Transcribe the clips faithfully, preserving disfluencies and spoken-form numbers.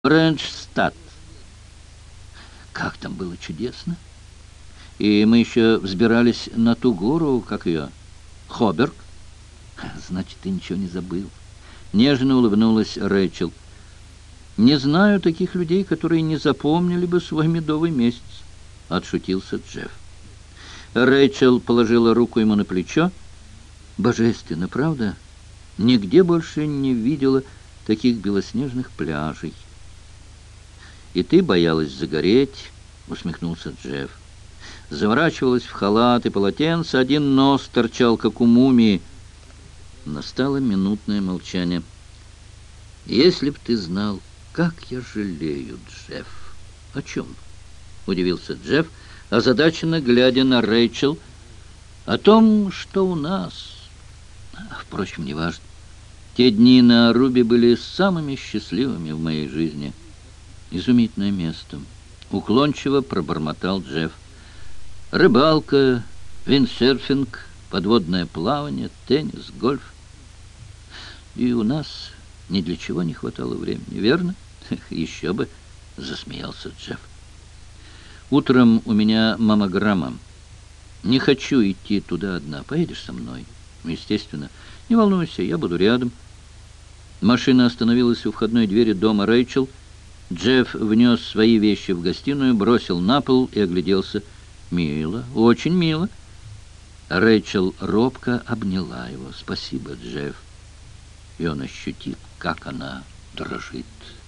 Брэнчстад. Как там было чудесно! И мы еще взбирались на ту гору, как ее, Хоберг. Значит, ты ничего не забыл. Нежно улыбнулась Рэйчел. Не знаю таких людей, которые не запомнили бы свой медовый месяц, отшутился Джефф. Рэйчел положила руку ему на плечо. Божественно, правда? Нигде больше не видела таких белоснежных пляжей. «И ты боялась загореть», — усмехнулся Джефф. Заворачивалась в халат и полотенце, один нос торчал, как у мумии. Настало минутное молчание. «Если б ты знал, как я жалею, Джефф». «О чем?» — удивился Джефф, озадаченно глядя на Рэйчел. «О том, что у нас...» Впрочем, неважно. Те дни на Арубе были самыми счастливыми в моей жизни. Изумительное место. Уклончиво пробормотал Джефф. Рыбалка, виндсерфинг, подводное плавание, теннис, гольф. И у нас ни для чего не хватало времени, верно? Еще бы, засмеялся Джефф. Утром у меня маммограмма. Не хочу идти туда одна. Поедешь со мной? Естественно. Не волнуйся, я буду рядом. Машина остановилась у входной двери дома Рэйчел. Джефф внес свои вещи в гостиную, бросил на пол и огляделся. «Мило, очень мило». Рэйчел робко обняла его. «Спасибо, Джефф». И он ощутил, как она дрожит.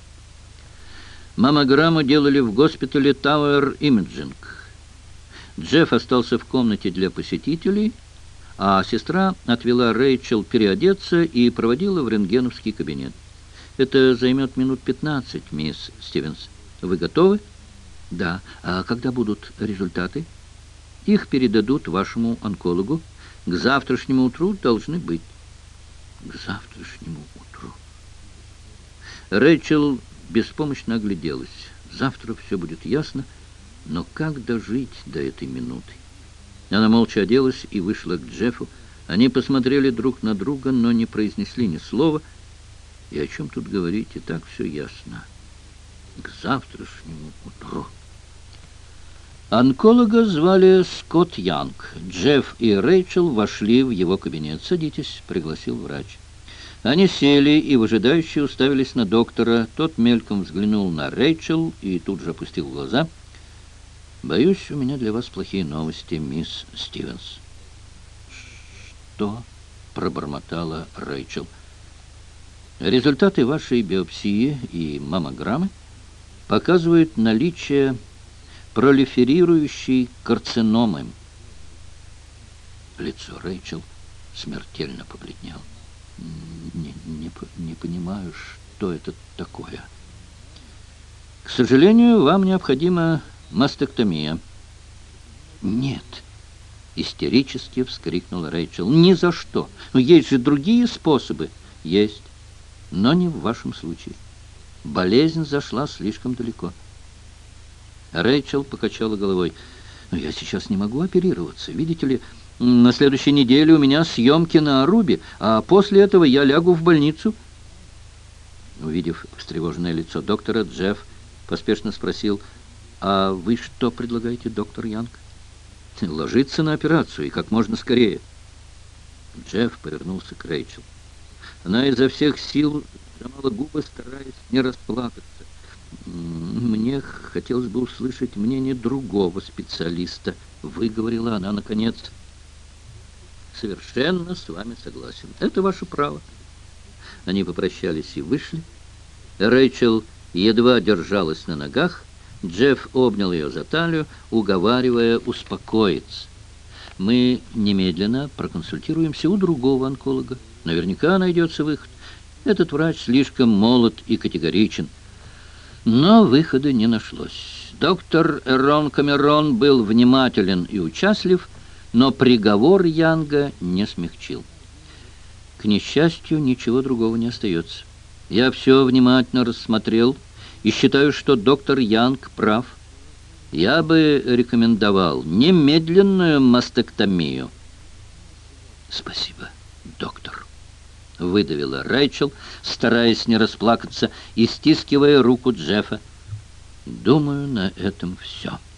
Маммограмму делали в госпитале Тауэр Имиджинг. Джефф остался в комнате для посетителей, а сестра отвела Рэйчел переодеться и проводила в рентгеновский кабинет. «Это займет минут пятнадцать, мисс Стивенс. Вы готовы?» «Да. А когда будут результаты?» «Их передадут вашему онкологу. К завтрашнему утру должны быть». «К завтрашнему утру». Рэйчел беспомощно огляделась. Завтра все будет ясно, но как дожить до этой минуты? Она молча оделась и вышла к Джеффу. Они посмотрели друг на друга, но не произнесли ни слова. И о чем тут говорить, и так все ясно. К завтрашнему утру. Онколога звали Скотт Янг. Джефф и Рэйчел вошли в его кабинет. «Садитесь», — пригласил врач. Они сели и выжидающе уставились на доктора. Тот мельком взглянул на Рэйчел и тут же опустил глаза. «Боюсь, у меня для вас плохие новости, мисс Стивенс». «Что?» — пробормотала Рэйчел. «Результаты вашей биопсии и маммограммы показывают наличие пролиферирующей карциномы». Лицо Рэйчел смертельно побледнело. Не, не, не понимаю, что это такое. К сожалению, вам необходима мастектомия. Нет, истерически вскрикнула Рэйчел. Ни за что. Но есть же другие способы. Есть, но не в вашем случае. Болезнь зашла слишком далеко. Рэйчел покачала головой. Но я сейчас не могу оперироваться. Видите ли, на следующей неделе у меня съемки на Арубе, а после этого я лягу в больницу. Увидев встревоженное лицо доктора, Джефф поспешно спросил: «А вы что предлагаете, доктор Янг?» «Ложиться на операцию, и как можно скорее». Джефф повернулся к Рэйчел. Она изо всех сил сжимала губы, стараясь не расплакаться. «Мне хотелось бы услышать мнение другого специалиста», — выговорила она наконец. «Совершенно с вами согласен. Это ваше право». Они попрощались и вышли. Рэйчел едва держалась на ногах. Джефф обнял ее за талию, уговаривая успокоиться. «Мы немедленно проконсультируемся у другого онколога. Наверняка найдется выход. Этот врач слишком молод и категоричен». Но выхода не нашлось. Доктор Эрон Камерон был внимателен и участлив, но приговор Янга не смягчил. К несчастью, ничего другого не остается. Я все внимательно рассмотрел и считаю, что доктор Янг прав. Я бы рекомендовал немедленную мастектомию. Спасибо, доктор. выдавила Рэйчел, стараясь не расплакаться и стискивая руку Джеффа. «Думаю, на этом все».